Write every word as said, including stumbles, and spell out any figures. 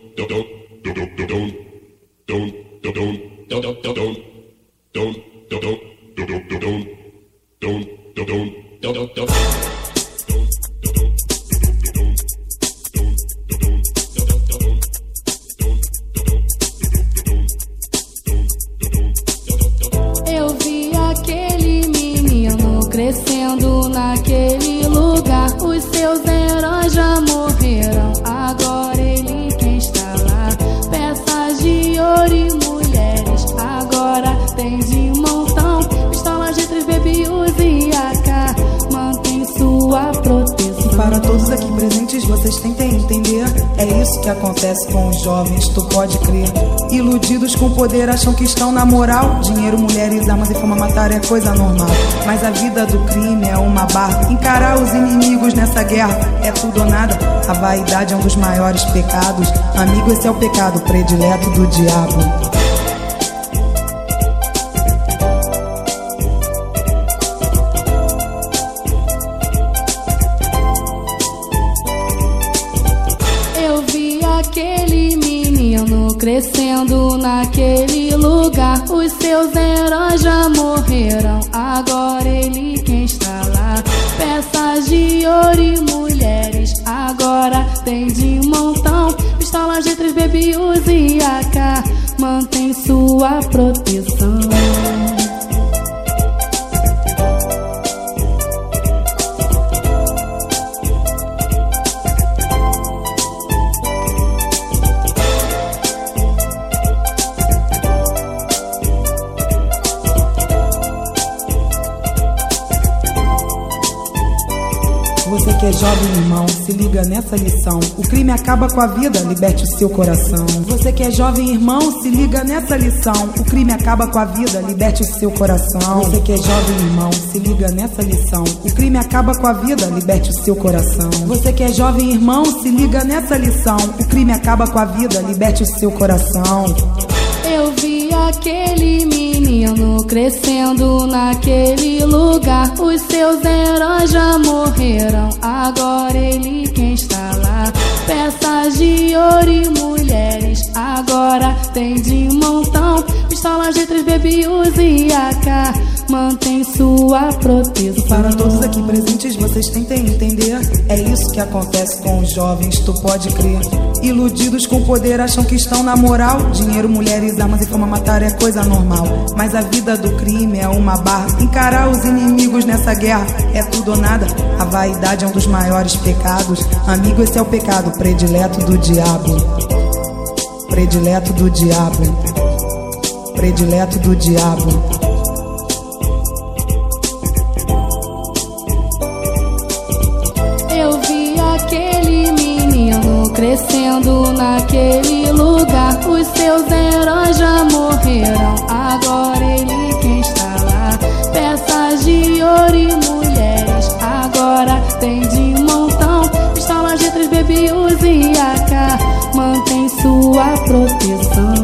Eu vi aquele menino crescendo naquele lugar. Os seus heróis já morreram, agora ele quem está lá. Peças de ouro e mulheres, agora tem de montão. Pistolas de três babies e A K, mantém sua proteção. E para todos aqui presentes, vocês tentem entender. É isso que acontece com os jovens, tu pode crer. Iludidos com poder, acham que estão na moral. Dinheiro, mulheres, armas e fama, matar é coisa normal. Mas a vida do crime é uma barra. Encarar os inimigos nessa guerra é tudo ou nada. A vaidade é um dos maiores pecados. Amigo, esse é o pecado predileto do diabo. Eu vi aquele menino crescendo naquele lugar. Os seus heróis já morreram, agora ele quem está lá. Peças de ouro e mulheres, agora tem de montão. Pistolas de três babies e A K, mantém sua proteção. Você que é jovem, irmão, se liga nessa lição. O crime acaba com a vida, liberte o seu coração. Você que é jovem, irmão, se liga nessa lição. O crime acaba com a vida, liberte o seu coração. Você que é jovem, irmão, se liga nessa lição. O crime acaba com a vida, liberte o seu coração. Você que é jovem, irmão, se liga nessa lição. O crime acaba com a vida, liberte o seu coração. Eu vi aquele menino crescendo naquele lugar. Os seus heróis já morreram, agora ele quem está lá. Peças de ouro e mulheres, agora tem de montão. Pistolas de três babies e A K, mantém sua proteção. E para todos aqui presentes, vocês tentem entender. É isso que acontece com os jovens, tu pode crer. Iludidos com poder, acham que estão na moral. Dinheiro, mulheres, armas e fama, matar é coisa normal. Mas a vida do crime é uma barra. Encarar os inimigos nessa guerra é tudo ou nada. A vaidade é um dos maiores pecados. Amigo, esse é o pecado predileto do diabo. Predileto do diabo. Predileto do diabo. Eu vi aquele menino crescendo naquele lugar. Os seus heróis já morreram, agora ele quem está lá. Peças de ouro e mulheres, agora tem de montão. Pistolas de três babies e A K, mantém sua proteção.